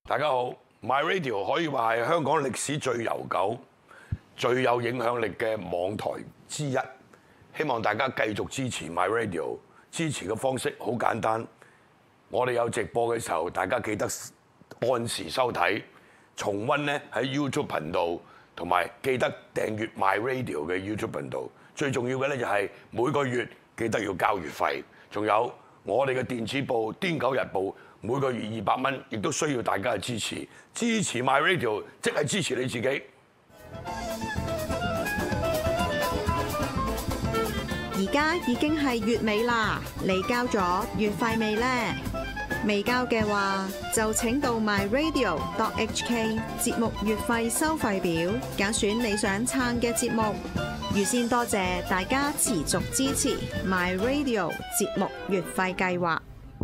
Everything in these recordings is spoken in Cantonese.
大家好，My Radio 可以話係香港歷史最悠久、最有影響力嘅網台之一。希望大家繼續支持 My Radio， 支持嘅方式好簡單，我哋有直播嘅時候，大家記得按時收睇，重溫呢喺 YouTube 頻道，同埋記得訂閱 My Radio 嘅 YouTube 頻道。最重要嘅呢，就係每個月記得要交月費，仲有我哋嘅電子報《癲狗日報》。每個月200蚊，亦都需要大家嘅支持。支持 My Radio， 即係支持你自己。 而家已經係月尾啦，你交咗月費未呢？未交嘅話，就請到 myradio.hk 節目月費收費表，揀選你想撐嘅節目。預先多謝大家持續支持 My Radio 節目月費計劃。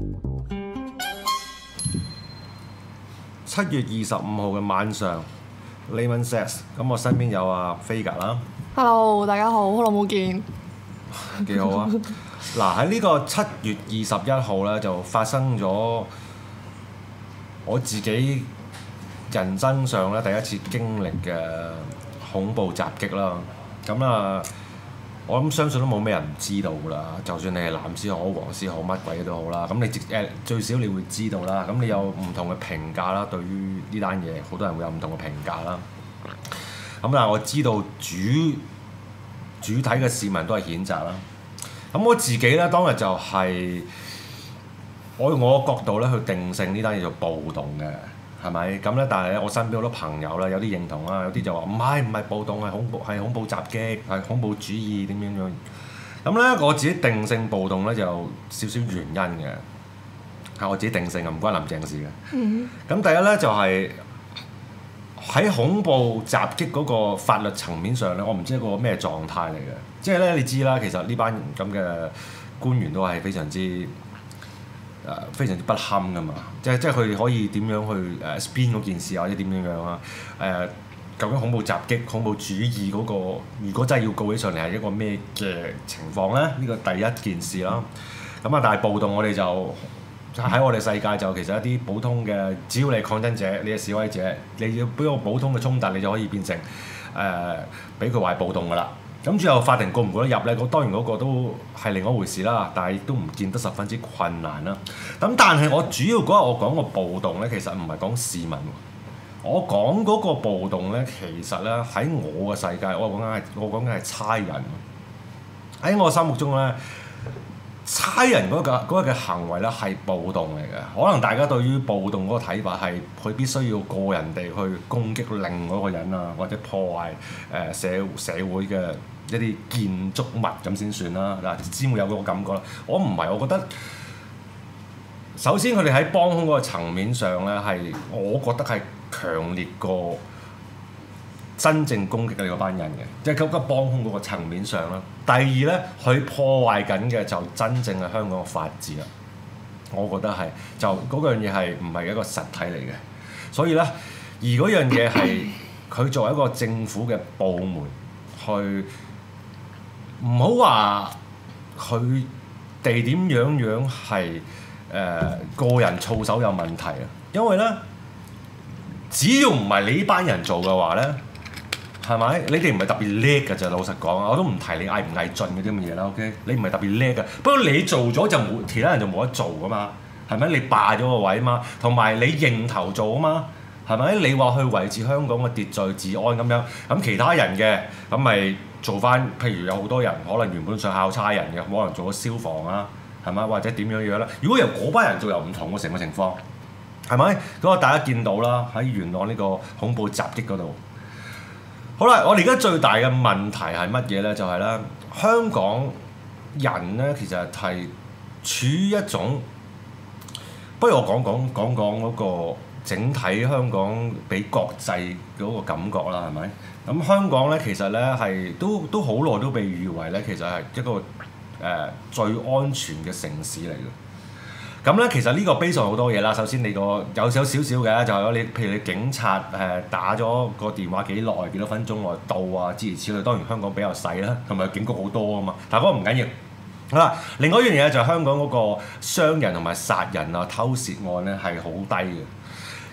7月25號嘅晚上 Layman Says， 咁我身邊有阿 Vega 啦。 Hello， 大家好，好耐冇見。 幾好啊！嗱，喺呢個7月21號咧，就發生咗我自己人生上咧第一次經歷嘅恐怖襲擊啦。咁啊，我諗相信都冇咩人唔知道㗎啦。就算你係藍絲好、黃絲好、乜鬼都好啦。咁你最少你會知道啦。咁你有唔同嘅評價啦，對於呢單嘢，好多人會有唔同嘅評價啦。咁但係我知道主體嘅市民都係譴責啦。咁我自己咧當日就係我用我嘅角度咧去定性呢單嘢做暴動嘅，係咪？咁咧，但係咧我身邊好多朋友啦，有啲認同啦，有啲就話唔係暴動，係恐怖襲擊，係恐怖主義點樣。咁咧我自己定性暴動咧就有少少原因嘅，係我自己定性嘅，唔關林鄭事嘅。咁第一咧就係喺恐怖襲擊嗰個法律層面上咧，我唔知一個咩狀態嚟嘅。即係咧，你知啦，其實呢班咁嘅官員都係非常之不堪噶嘛。即係佢可以點樣去spin 嗰件事或者點樣啊？究竟恐怖襲擊、恐怖主義嗰個，如果真係要告起上嚟係一個咩嘅情況咧？呢個第一件事啦。咁啊，但係暴動我哋就喺我哋世界就其實一啲普通嘅，只要你係抗爭者，你係示威者，你要俾個普通嘅衝突，你就可以變成俾佢話係暴動噶啦。咁最後法庭告唔告得入咧？當然嗰個都係另一回事啦，但係亦都唔見得十分之困難啦。咁但係我主要嗰日我講個暴動咧，其實唔係講市民，我講嗰個暴動咧，其實咧喺我嘅世界，我講緊係差人。喺我心目中咧，差人嗰個嘅行為咧係暴動嚟嘅。可能大家對於暴動嗰個睇法係佢必須要個人哋去攻擊另外一個人啊，或者破壞社會嘅一啲建築物咁先算啦。嗱，先會有嗰個感覺啦。我唔係，我覺得首先佢哋喺幫兇嗰個層面上咧，係我覺得係強烈過真正攻擊你嗰班人嘅，即係嗰個幫兇嗰個層面上啦。第二咧，佢破壞緊嘅就真正係香港嘅法治啦。我覺得係就嗰樣嘢係唔係一個實體嚟嘅，所以咧，而嗰樣嘢係佢作為一個政府嘅部門去，唔好話佢哋點樣係個人操守有問題啊，因為咧，只要唔係你呢班人做嘅話咧。係咪？你哋唔係特別叻㗎咋，老實講啊，我都唔提你毅唔毅進嗰啲咁嘅嘢啦。OK，你唔係特別叻㗎，不過你做咗就冇其他人就冇得做㗎嘛。係咪？你霸咗個位啊嘛，同埋你認頭做啊嘛。係咪？你話去維持香港嘅秩序治安咁樣，咁其他人嘅咁咪做翻？譬如有好多人可能原本想考差人嘅，可能做咗消防啊，係咪？或者點樣啦？如果由嗰班人做又唔同喎，成個情況係咪？嗰個大家見到啦，喺元朗呢個恐怖襲擊嗰度。好啦，我哋而家最大嘅問題係乜嘢咧？就係咧，香港人咧其實係處於一種，不如我講嗰個整體香港俾國際嗰個感覺啦，係咪？咁香港咧其實咧係都好耐都被譽為咧，其實係一個最安全嘅城市嚟嘅。咁咧，其實呢個 base 上好多嘢啦。首先你個有少少嘅，就係你譬如你警察打咗個電話幾耐、幾多分鐘內到啊，諸如此類。當然香港比較細啦，同埋警局好多啊嘛。但係嗰個唔緊要。好啦，另外一樣嘢就係香港嗰個傷人同埋殺人啊、偷竊案咧係好低嘅。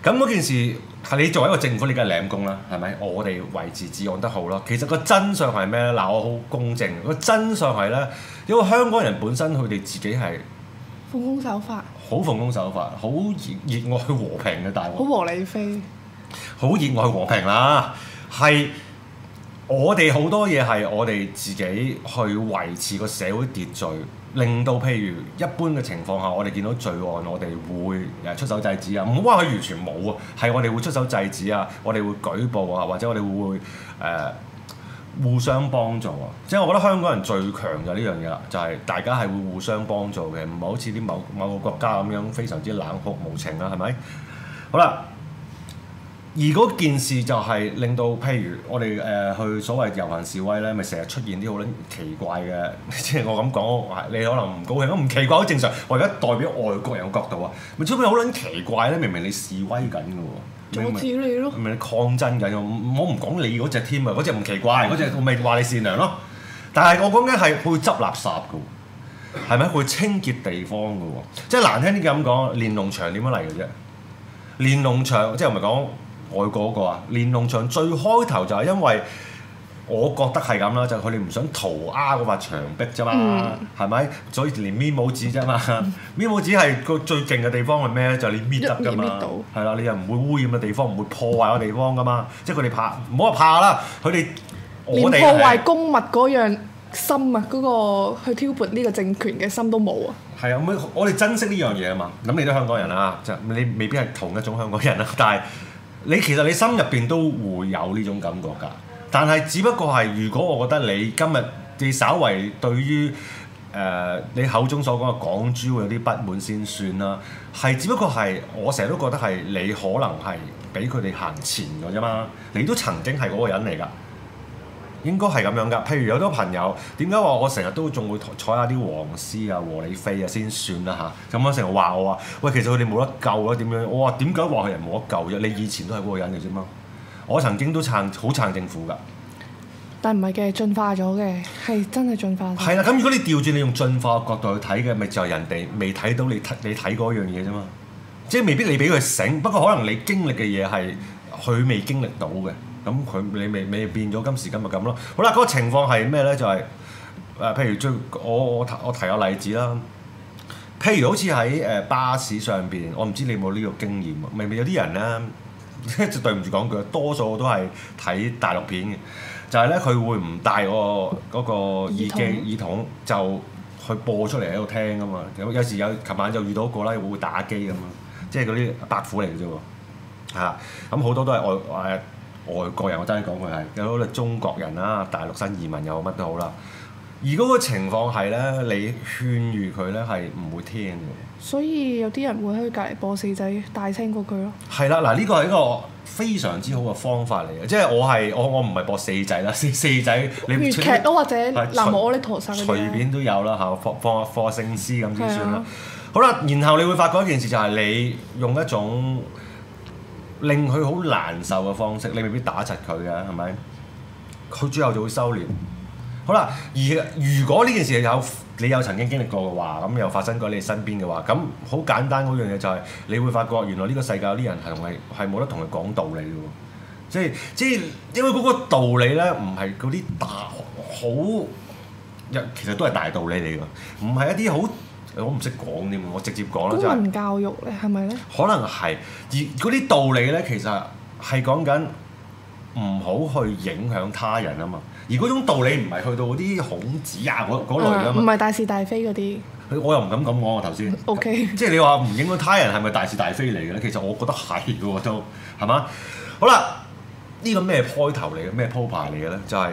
咁嗰件事係你作為一個政府，你梗係領功啦，係咪？我哋維持治安得好咯。其實個真相係咩咧？嗱，我好公正。個真相係咧，因為香港人本身佢哋自己係奉公守法， 好奉公守法，好熱愛和平嘅大鑊， 好和理非。 好熱愛和平啦。係我哋好多嘢係我哋自己去維持個社會秩序。令到譬如一般嘅情況下，我哋見到罪案，我哋會出手制止啊！唔好話佢完全冇啊，係我哋會出手制止啊，我哋會舉報啊，或者我哋會互相幫助啊！即係我覺得香港人最強就係呢樣嘢啦，就係大家係會互相幫助嘅，唔係好似啲某個國家咁樣非常之冷酷無情啦，係咪？好啦。而嗰件事就係令到，譬如我哋去所謂遊行示威咧，咪成日出現啲好撚奇怪嘅，即係我咁講，你可能唔高興，唔奇怪好正常。我而家代表外國人嘅角度啊，咪出邊好撚奇怪咧？明明你示威緊嘅喎， 阻止你咯， 明明你抗爭緊，我唔講你嗰隻添啊，嗰隻唔奇怪，嗰隻我咪話你善良咯。但係我講緊係會執垃圾嘅喎，係咪？會清潔地方嘅喎，即係難聽啲咁講，連儂牆點樣嚟嘅啫？連儂牆即係我咪講。外國嗰個啊，連儂牆最開頭就係因為我覺得係咁啦，就係佢哋唔想塗鴉嗰塊牆壁啫嘛，係咪？所以連搣帽紙啫嘛，搣帽紙係個最勁嘅地方係咩咧？就係你搣得㗎嘛，係啦，你又唔會污染嘅地方，唔會破壞嘅地方㗎嘛，即係佢哋怕，唔好話怕啦，佢哋我哋連破壞公物嗰樣心啊，嗰個去挑撥呢個政權嘅心都冇啊。 係啊，咁我哋珍惜呢樣嘢啊嘛。咁你都香港人啊，就你未必係同一種香港人啊，但係。其實你心入邊都會有呢種感覺㗎，但係只不過係如果我覺得你今日你稍為對於你口中所講嘅港豬會有啲不滿先算啦，係只不過係我成日都覺得係你可能係俾佢哋行前咗啫嘛，你都曾經係嗰個人嚟㗎。應該係咁樣㗎。譬如有好多朋友點解話我成日都仲會採下啲黃絲啊、和理非啊先算啦嚇。咁我成日話我話，喂，其實佢哋冇得救啊點樣？我話點解話佢哋冇得救啫？你以前都係嗰個人嚟啫嘛。我曾經都好撐政府㗎。 但唔係嘅，進化咗嘅，係真係進化咗。 係啦，咁如果你調轉你用進化嘅角度去睇嘅，咪就係人哋未睇到你睇嗰樣嘢啫嘛。即係未必你俾佢醒，不過可能你經歷嘅嘢係佢未經歷到嘅。咁你未變咗今時今日咁咯。好啦，嗰個情況係咩咧？就係譬如我提個例子啦。譬如好似喺巴士上邊，我唔知你有冇呢個經驗啊？明明有啲人咧，就對唔住講句，多數我都係睇大陸片嘅，就係咧佢會唔戴嗰個耳筒就去播出嚟喺度聽噶嘛。有時琴晚就遇到一個啦，會打機咁啊，即係嗰啲白虎嚟嘅啫喎。嚇，咁好多都係外國人，我真係講佢係有好多中國人啦，大陸新移民又乜都好啦。而嗰個情況係咧，你勸喻佢咧係唔會聽嘅。所以有啲人會喺隔離播四仔大聲嗰句咯。 係啦，嗱呢個係一個非常之好嘅方法嚟嘅，即係我唔係播四仔啦，四仔你粵劇咯，或者南無阿彌陀佛嗰啲隨便都有啦嚇，放聖詩咁先算啦。好啦，然後你會發覺一件事就係你用一種令佢好難受嘅方式，你未必打柒佢嘅，係咪？佢最後就會收斂。好啦，而如果呢件事你有曾經經歷過嘅話，咁又發生過你身邊嘅話，咁好簡單嗰樣嘢就係，你會發覺原來呢個世界有啲人係冇得同佢講道理嘅喎。即係因為嗰個道理咧，唔係嗰啲好，其實都係大道理嚟㗎，唔係一啲好。我唔識講添，我直接講啦， 公民教育咧係咪咧？ 可能係，而嗰啲道理咧，其實係講緊唔好去影響他人啊嘛。而嗰種道理唔係去到嗰啲孔子啊嗰類㗎嘛。 唔係大是大非嗰啲。 我又唔敢咁講啊頭先。 OK。 即係你話唔影響他人係咪大是大非嚟嘅咧？其實我覺得係嘅喎都，係嘛？好啦，呢個咩開頭嚟嘅？咩鋪排嚟嘅咧？就係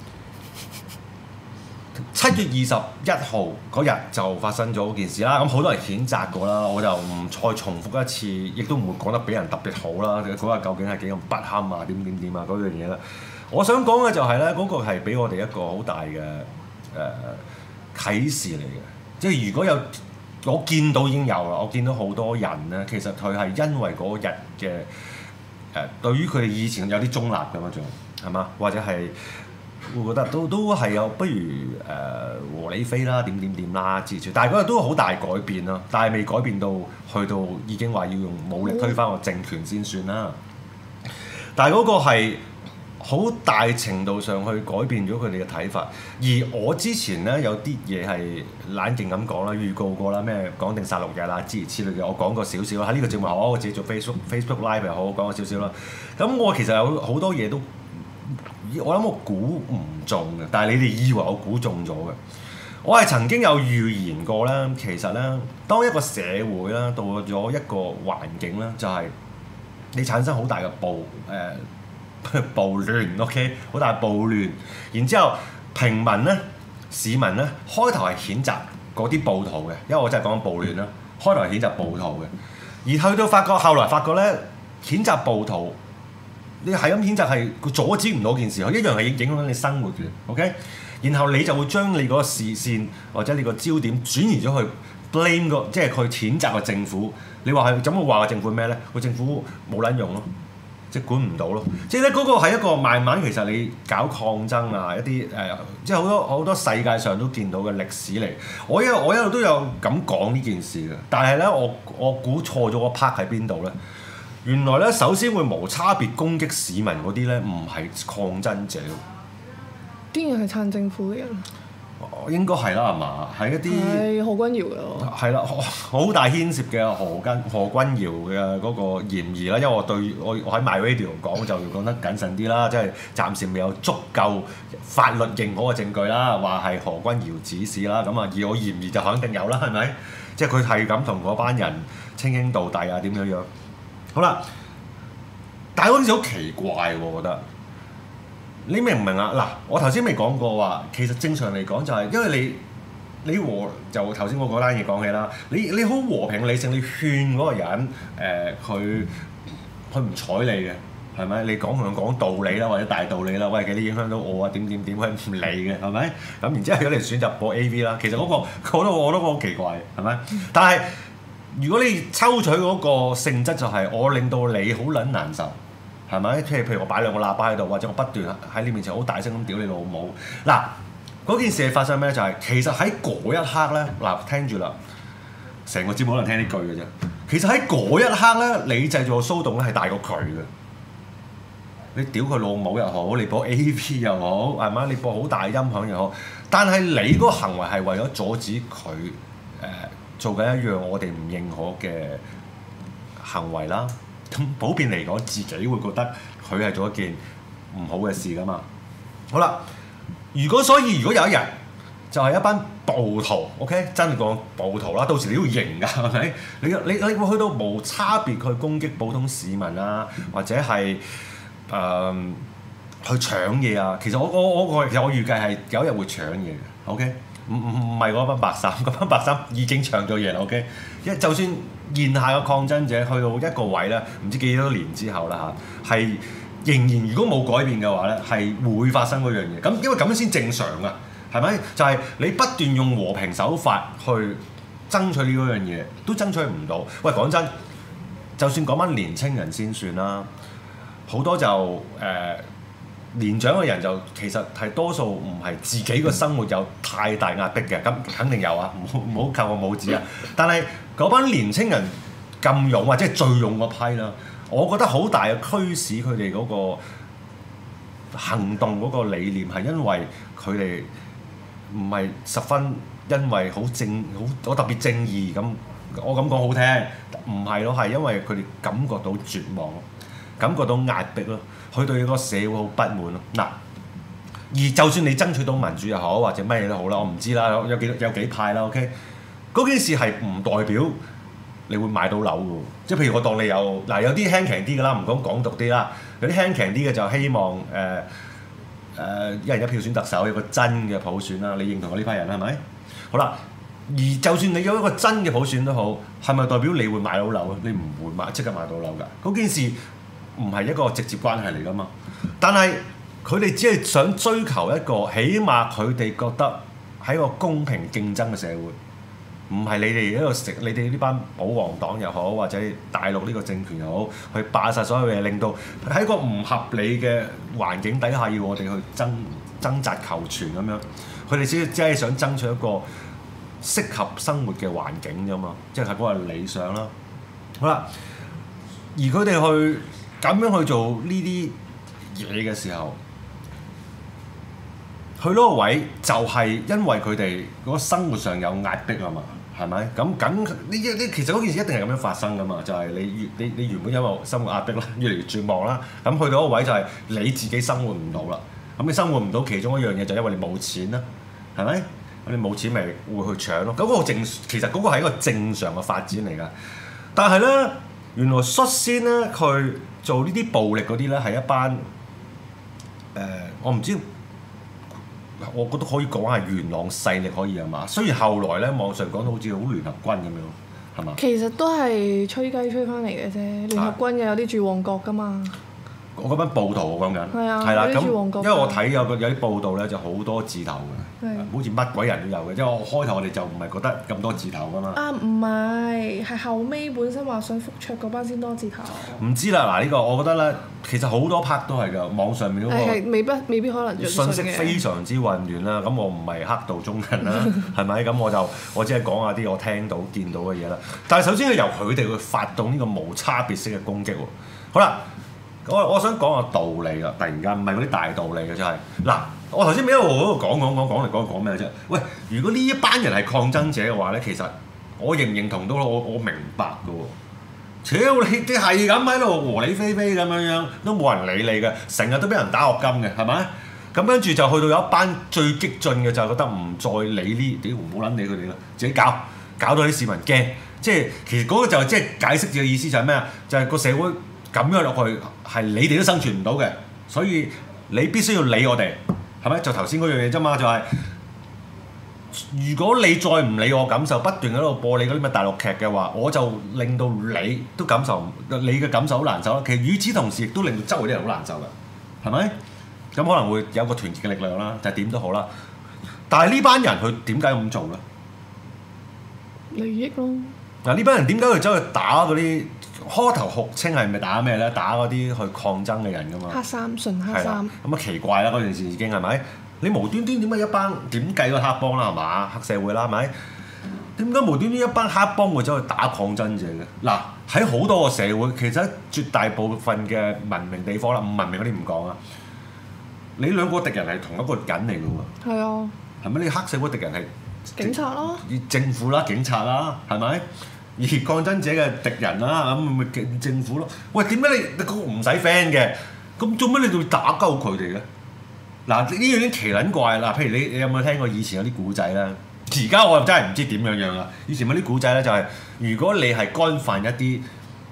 7月21號嗰日就發生咗件事啦，咁好多人譴責過啦，我就唔再重複一次，亦都唔會講得比人特別好啦。嗰日究竟係幾咁不堪啊？點啊嗰樣嘢啦。我想講嘅就係咧，嗰個係俾我哋一個好大嘅啟示嚟嘅。即係如果有我見到已經有啦，我見到好多人咧，其實佢係因為嗰日嘅對於佢哋以前有啲中立嘅嘛，仲係嘛，或者係會覺得都係有不如和理非啦，點啦之類，但係嗰日都好大改變啦，但係未改變到去到已經話要用武力推翻個政權先算啦。但係嗰個係好大程度上去改變咗佢哋嘅睇法，而我之前咧有啲嘢係冷靜咁講啦，預告過啦，咩講定殺戮日啦，諸如此類嘅，我講過少少啦。喺呢個節目我自己做 Facebook Live 又好，講過少少啦。咁我其實有好多嘢都，我諗我估唔中嘅，但係你哋以為我估中咗嘅。我係曾經有預言過咧，其實咧，當一個社會啦到咗一個環境咧，就係你產生好大嘅暴亂 ，OK， 好大暴亂，然之後平民咧、市民咧，開頭係譴責嗰啲暴徒嘅，因為我真係講緊暴亂啦，開頭係譴責暴徒嘅，而去到後來發覺咧，譴責暴徒，你係咁譴責係佢阻止唔到件事，佢一樣係影響緊你生活嘅 ，OK， 然後你就會將你嗰個視線或者你個焦點轉移咗去 blame 即係佢譴責個政府，你話係怎會話個政府咩咧？個政府冇撚用咯。即係管唔到咯，即係咧嗰個係一個慢慢其實你搞抗爭啊，一啲即係好多世界上都見到嘅歷史嚟。我一路都有咁講呢件事嘅，但係咧我估錯咗個 part 喺邊度咧？原來咧首先會無差別攻擊市民嗰啲咧，唔係抗爭者， 啲人係撐政府嘅人。 應該係啦，係嘛？係一啲係何君堯嘅。係啦，好大牽涉嘅何君堯嘅嗰個嫌疑啦。因為我喺 MyRadio 講就要講得謹慎啲啦，即係暫時未有足夠法律認可嘅證據啦，話係何君堯指使啦。咁啊，而我嫌疑就肯定有啦，係咪？即係佢係咁同嗰班人稱兄道弟啊，點樣樣？好啦，但係嗰陣時好奇怪喎，我覺得。你明唔明啊？嗱，我頭先未講過話，其實正常嚟講就係因為你就頭先我嗰單嘢講起啦，你好和平理性，你勸嗰個人佢唔睬你嘅，係咪？你講同佢講道理啦，或者大道理啦，喂，你影響到我啊，點，佢唔理嘅，係咪？咁然之後有啲人選擇播 AV 啦，其實嗰個我都覺得好奇怪，係咪？但係如果你抽取嗰個性質就係我令到你好撚難受。係咪？譬如我擺兩個喇叭喺度，或者我不斷喺你面前好大聲咁屌你老母。嗱，嗰件事係發生咩？就係其實喺嗰一刻咧，嗱，聽住啦，成個節目可能聽呢句嘅啫。其實喺嗰一刻咧，你製造騷動咧係大過佢嘅。你屌佢老母又好，你播 AV 又好，係咪？你播好大音響又好，但係你嗰個行為係為咗阻止佢做緊一樣我哋唔認可嘅行為啦。咁普遍嚟講，自己會覺得佢係做一件唔好嘅事噶嘛。好啦，如果有一日就係一班暴徒 ，OK， 真係講暴徒啦，到時你要認㗎，係咪？你會去到無差別去攻擊普通市民啊，或者係去搶嘢啊。其實我預計係有一日會搶嘢嘅 ，OK。唔係嗰班白衫，嗰班白衫已經搶咗嘢啦 ，OK。就算現下嘅抗爭者去到一個位咧，唔知幾多年之後啦嚇，係仍然如果冇改變嘅話咧，係會發生嗰樣嘢。咁因為咁樣先正常啊，係咪？就係你不斷用和平手法去爭取呢嗰樣嘢，都爭取唔到。喂，講真，就算講翻年青人先算啦，好多就年長嘅人就其實係多數唔係自己個生活有太大壓迫嘅，咁肯定有啊，唔好扣我帽子啊！但係嗰班年青人咁勇或者係最勇嗰批啦，我覺得好大嘅驅使佢哋嗰個行動嗰個理念係因為佢哋唔係十分因為好特別正義咁，我咁講好聽，唔係咯，係因為佢哋感覺到絕望，感覺到壓迫咯。佢對個社會好不滿咯。嗱，而就算你爭取到民主又好，或者乜嘢都好啦，我唔知啦，有幾派啦。OK， 嗰件事係唔代表你會買到樓嘅喎。即係譬如我當你有有啲輕鬆啲嘅啦，唔講港獨啲啦，有啲輕鬆啲嘅就希望一人一票選特首，有個真嘅普選啦。你認同我呢批人係咪？好啦，而就算你有一個真嘅普選都好，係咪代表你會買到樓啊？你唔會即刻買到樓㗎。嗰件事唔係一個直接關係嚟㗎嘛，但係佢哋只係想追求一個，起碼佢哋覺得喺一個公平競爭嘅社會，唔係你哋喺度食，你哋呢班保皇黨又好，或者大陸呢個政權又好，去霸晒所有嘢，令到喺一個唔合理嘅環境底下要我哋去爭掙扎求存咁樣，佢哋只係想爭取一個適合生活嘅環境啫嘛，即係嗰個理想啦。好啦，而佢哋去咁樣去做呢啲嘢嘅時候，去嗰個位就係因為佢哋嗰個生活上有壓迫啊嘛，係咪？咁其實嗰件事一定係咁樣發生噶嘛，就係你原本因為生活壓迫啦，越嚟越絕望啦，咁去到嗰個位就係你自己生活唔到啦。咁你生活唔到，其中一樣嘢就因為你冇錢啦，係咪？你冇錢咪會去搶咯。咁嗰個其實嗰個係一個正常嘅發展嚟㗎。但係咧，原來率先咧佢做呢啲暴力嗰啲咧係一班我唔知。我覺得可以講係元朗勢力可以係嘛？雖然後來咧網上講到好似好聯合軍咁樣，係嘛？ 其實都係吹雞吹翻嚟嘅啫，聯合軍嘅有啲住旺角㗎嘛。 我嗰班暴徒我講緊， 係啊， 係啦，咁住旺角因為我睇有啲報道咧就好多字頭嘅，好似乜鬼人都有嘅。因為我開頭我哋就唔係覺得咁多字頭㗎嘛。 啊，唔係後尾本身話想復卓嗰班先多字頭。 唔知啦，嗱呢個我覺得咧，其實好多 part 都係㗎，網上面嗰個未必可能信息非常之混亂啦。咁我唔係黑道中人啦，係咪？咁我只係講下啲我聽到見到嘅嘢啦。但係首先係由佢哋去發動呢個無差別式嘅攻擊喎。好啦。我想講個道理啦，突然間唔係嗰啲大道理嘅，真係嗱，我頭先一路喺度講嚟講咩啫？喂，如果呢一班人係抗爭者嘅話咧，其實我認唔認同到我明白嘅喎。屌你係咁喺度和理非非咁樣，都冇人理你嘅，成日都俾人打鑊金嘅，係咪？咁跟住就去到有一班最激進嘅就係覺得唔再理呢，屌唔好撚理佢哋啦，自己搞到啲市民驚。即係其實嗰個就係即係解釋自己嘅意思就係咩啊？就係個社會。咁樣落去係你哋都生存唔到嘅，所以你必須要理我哋，係咪？就頭先嗰樣嘢啫嘛，就係、如果你再唔理我感受，不斷喺度播你嗰啲咩大陸劇嘅話，我就令到你都感受，你嘅感受好難受啦。其實與此同時，亦都令到周圍啲人好難受嘅，係咪？咁可能會有個團結嘅力量啦，就係點都好啦。但係呢班人佢點解咁做咧？ 利益咯。嗱， 呢班人點解去走去打嗰啲？開頭號稱係咪打咩咧？打嗰啲去抗爭嘅人㗎嘛。黑衫純黑衫。咁啊奇怪啦！嗰件事已經係咪？你無端端點解一班點計個黑幫啦係嘛？黑社會啦係咪？點解無端端一班黑幫會走去打抗爭者嘅？嗱，喺好多個社會，其實絕大部分嘅文明地方啦，唔文明嗰啲唔講啊。你兩個敵人係同一個人嚟㗎喎。係啊。係咪？你黑社會敵人係警察咯。 政府啦，警察啦，係咪？而抗爭者嘅敵人啦，咁咪政府咯。喂，點解你嗰個唔使 friend 嘅？咁做咩你要打鳩佢哋咧？嗱，呢樣啲奇撚怪啦。譬如你有冇聽過以前有啲古仔咧？而家我又真係唔知點樣啦。以前有啲古仔咧就係、是，如果你係干犯一啲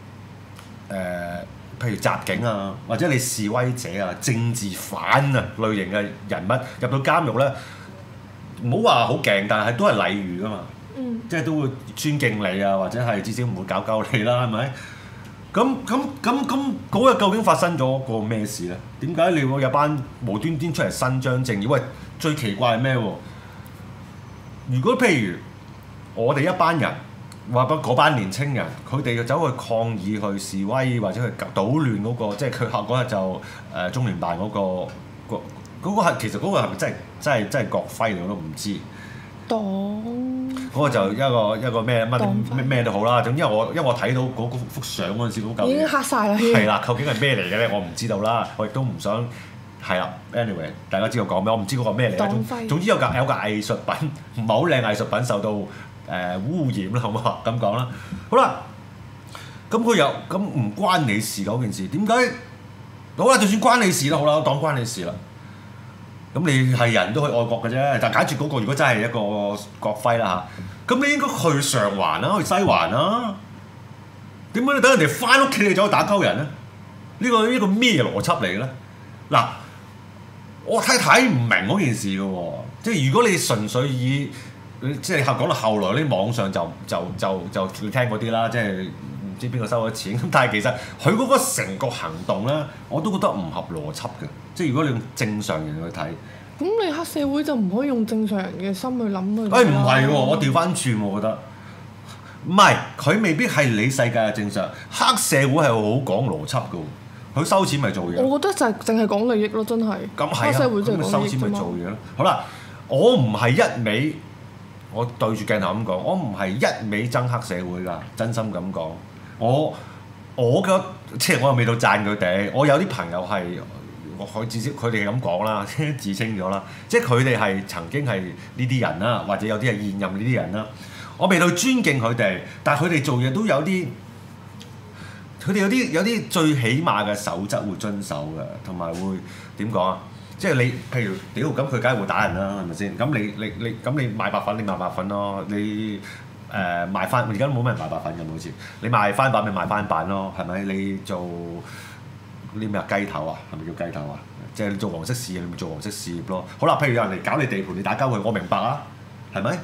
譬如襲警啊，或者你示威者啊、政治犯啊類型嘅人物入到監獄咧，唔好話好勁，但係都係禮遇㗎嘛。即係都會尊敬你啊，或者係至少唔會搞鳩你啦，係咪？咁嗰日究竟發生咗個咩事咧？點解你會有班無端端出嚟伸張正義？喂，最奇怪係咩喎？如果譬如我哋一班人，話不嗰班年青人，佢哋走去抗議、去示威或者去搗亂嗰個，即係佢嗰日就中聯辦嗰個係其實嗰個係咪真係國徽嚟我都唔知。黨嗰個就一個咩都好啦。總之因為我睇到嗰幅相嗰陣時，已經黑晒啦。係啦，究竟係咩嚟嘅咧？我唔知道啦。我亦都唔想係啦。Anyway， 大家知道講咩？我唔知嗰個咩嚟。黨徽。總之有個藝術品，唔係好靚藝術品受到污染啦，好唔好咁講啦？好啦，咁佢又咁唔關你事嗰件事，點解？好啦，就算關你事都好啦，當關你事啦。咁你係人都去愛國嘅啫，但假設嗰個如果真係一個國徽啦嚇，咁你應該去上環啦，去西環啦。點解你等人哋翻屋企你走去打鳩人咧？呢個咩邏輯嚟嘅咧？嗱，我睇唔明嗰件事嘅喎，即係如果你純粹以即係講到後來啲網上就你聽嗰啲啦，即係唔知邊個收咗錢咁，但係其實佢嗰個成個行動咧，我都覺得唔合邏輯嘅。即係如果你用正常人去睇， 咁你黑社會就唔可以用正常人嘅心去諗佢。 唔係喎，我調翻轉我覺得，唔係佢未必係你世界嘅正常。黑社會係好講邏輯嘅喎， 佢收錢咪做嘢。 我覺得就係淨係講利益咯，真係。 咁係黑社會啊， 就係講咁咪收錢利益啫嘛咪做嘢咯。好啦，我唔係一味，我對住鏡頭咁講，我唔係一味憎黑社會㗎，真心咁講。我嘅即係我又未到讚佢哋，我有啲朋友係我至少佢哋咁講啦，自稱咗啦，即係佢哋係曾經係呢啲人啦，或者有啲係現任呢啲人啦。我未到尊敬佢哋，但係佢哋做嘢都有啲。佢哋有啲最起碼嘅守則會遵守嘅，同埋會點講啊？即係你譬如屌咁，佢梗係會打人啦，係咪先？咁你咁你賣白粉，你賣白粉咯。你賣翻，而家都冇咩人賣白粉嘅好似。你賣翻版咪賣翻版咯，係咪？你做啲咩啊？雞頭啊，係咪叫雞頭啊？即係你做黃色事業，你咪做黃色事業咯。好啦，譬如有人嚟搞你地盤，你打交佢，我明白啊，係咪？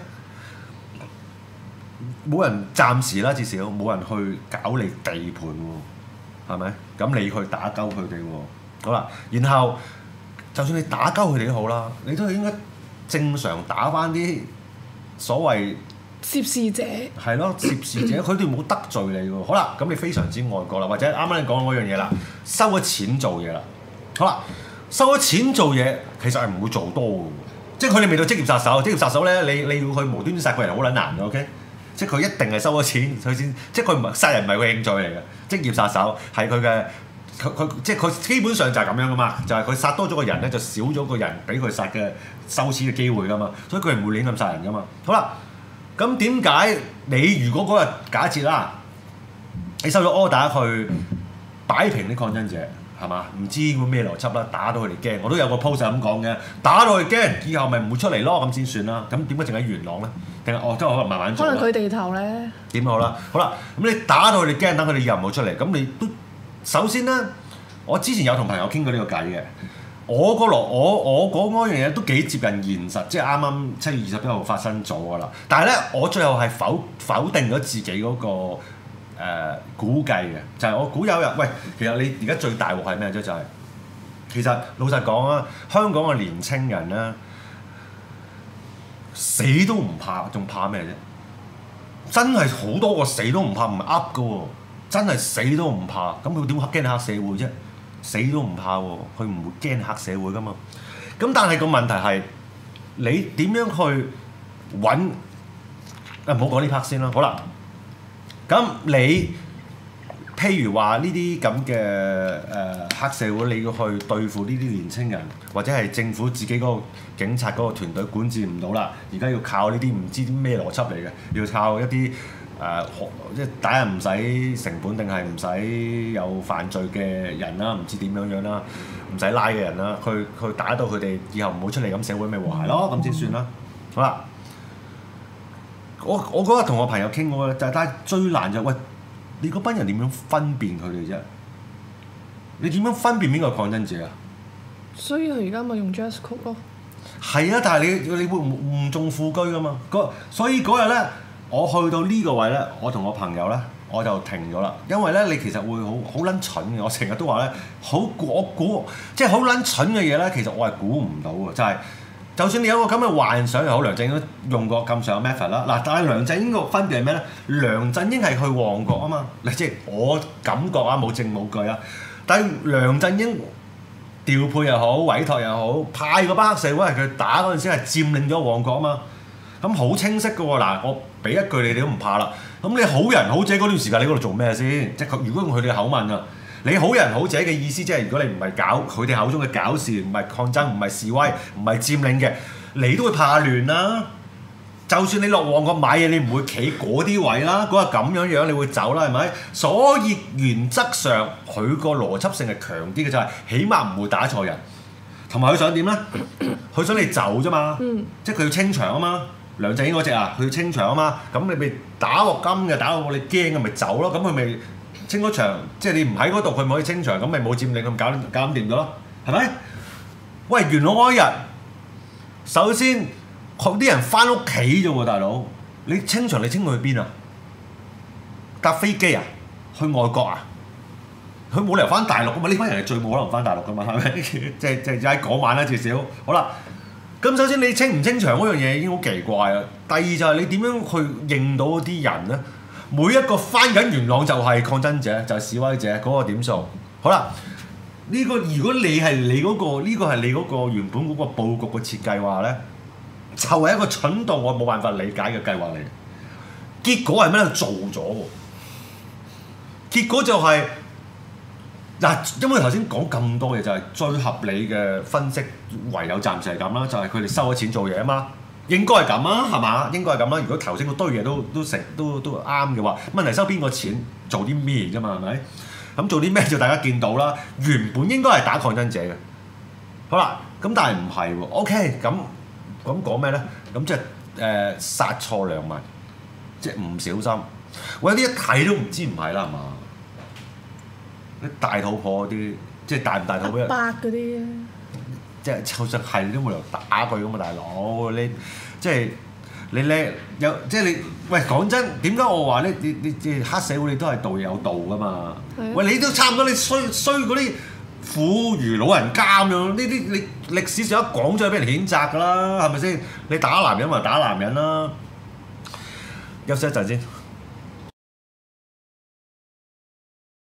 冇人暫時啦，至少冇人去搞你地盤喎，係咪？咁你去打鳩佢哋喎，好啦。然後就算你打鳩佢哋都好啦，你都係應該正常打返啲所謂涉事者。 係咯，涉事者佢哋冇得罪你喎。好啦，咁你非常之愛國啦，或者啱啱你講嗰樣嘢啦，收咗錢做嘢啦。好啦，收咗錢做嘢其實係唔會做多嘅喎，即係佢哋未到職業殺手。職業殺手咧，你要去無端端殺個人好撚難嘅 ，OK？即係佢一定係收咗錢佢先，即係佢唔係殺人唔係佢興趣嚟嘅。職業殺手係佢嘅，佢即係佢基本上就係咁樣噶嘛，就係佢殺多咗個人咧，就少咗個人俾佢殺嘅收錢嘅機會噶嘛，所以佢唔會亂咁殺人噶嘛。好啦，咁點解你如果嗰日假設啦，你收咗 order 去擺平啲抗爭者係嘛？唔知會咩邏輯啦，打到佢哋驚，我都有個 post 咁講嘅，打到佢驚，以後咪唔會出嚟咯，咁先算啦。咁點解淨喺元朗咧？定係即係可能慢慢做。 可能佢地頭咧。 點好啦？好啦，咁你打到佢哋驚，等佢哋以後唔好出嚟。咁你都首先咧，我之前有同朋友傾過呢個偈嘅。我講嗰樣嘢都幾接近現實，即係啱啱7月21號發生咗㗎啦。但係咧，我最後係否定咗自己嗰個估計嘅，就係我估有日喂，其實你而家最大鑊係咩啫？就係其實老實講啊，香港嘅年青人咧，死都唔怕，仲怕咩啫？真係好多個死都唔怕，唔係噏㗎喎，真係死都唔怕。咁佢點驚黑社會啫？死都唔怕喎，佢唔會驚黑社會㗎嘛。咁但係個問題係你點樣去揾？唔好講呢 part 先啦。好啦，咁你譬如話呢啲咁嘅黑社會，你要去對付呢啲年青人，或者係政府自己嗰個警察嗰個團隊管治唔到啦，而家要靠呢啲唔知啲咩邏輯嚟嘅，要靠一啲即係打人唔使成本，定係唔使有犯罪嘅人啦，唔知點樣啦，唔使拉嘅人啦，去打到佢哋以後唔好出嚟，咁社會咪和諧咯，咁先算啦。好啦，我嗰日同我朋友傾過，但係最難就係喂，你嗰班人點樣分辨佢哋啫？你點樣分辨邊個抗爭者啊？ 所以佢而家咪用 Jazz Code 咯。 係啊，但係你會誤中副車噶嘛？所以嗰日咧，我去到呢個位咧，我同我朋友咧，我就停咗啦。因為咧，你其實會好撚蠢嘅。我成日都話咧，我估即係好撚蠢嘅嘢咧，其實我係估唔到嘅。就算你有個咁嘅幻想又好，梁振英都用過咁上下 method 啦。嗱，但係梁振英個分別係咩咧？梁振英係去旺角啊嘛。嗱，即係我感覺啊，冇證冇據啊。但係梁振英調配又好，委託又好，派嗰班黑社會係佢打嗰陣時係佔領咗旺角啊嘛。咁好清晰嘅喎。嗱，我俾一句你哋都唔怕啦。咁你好人好者嗰段時間你嗰度做咩先？即係如果用佢哋嘅口吻啊，你好人好者嘅意思即係如果你唔係搞佢哋口中嘅搞事，唔係抗爭，唔係示威，唔係佔領嘅，你都會怕亂啦。就算你落旺角買嘢，你唔會企嗰啲位啦。嗰日咁樣，你會走啦，係咪？所以原則上佢個邏輯性係強啲嘅，就係起碼唔會打錯人。同埋佢想點咧？佢想你走啫嘛，即係佢要清場啊嘛。梁振英嗰隻啊，佢要清場啊嘛。咁你咪打鑊金嘅，打鑊你驚嘅咪走咯。咁佢咪清咗場，即係你唔喺嗰度，佢咪可以清場，咁咪冇佔領咁搞掂咗咯，係咪？喂，元朗嗰一日，首先啲人翻屋企啫喎，大佬，你清場你清佢去邊啊？搭飛機啊？去外國啊？佢冇理由翻大陸噶嘛？呢班人係最冇可能翻大陸噶嘛？係咪？即係喺嗰晚啦，至少。好啦，咁首先你清唔清場嗰樣嘢已經好奇怪啦。第二就係你點樣去認到啲人咧？每一個翻緊元朗就係抗爭者，就係示威者嗰個點數。好啦， 呢個如果你係你嗰個呢個係你嗰個原本嗰個佈局嘅設計話咧，就係一個蠢到我冇辦法理解嘅計劃嚟。結果係咩咧？做咗喎。結果就係嗱，因為頭先講咁多嘢，就係最合理嘅分析，唯有暫時係咁啦，就係佢哋收咗錢做嘢啊嘛。應該係咁啊，係嘛？應該係咁啦。如果頭先嗰堆嘢都啱嘅話，問題收邊個錢做啲咩啫嘛？係咪？咁做啲咩就大家見到啦。原本應該係打抗爭者嘅，好啦。咁但係唔係喎？OK，咁講咩咧？咁即係殺錯良民，即係唔小心。我有啲一睇都唔知唔係啦，係嘛？啲大肚婆嗰啲，即係大唔大肚婆？ 白嗰啲。 即係就算係你都冇理由打佢㗎嘛，大佬你即係你叻有即係你喂講真點解我話咧？你黑社會你都係道有道㗎嘛？喂你都差唔多你衰嗰啲婦孺老人家咁樣呢啲你歷史上一講就係俾人譴責㗎啦，係咪先？你打男人咪打男人啦，休息一陣先。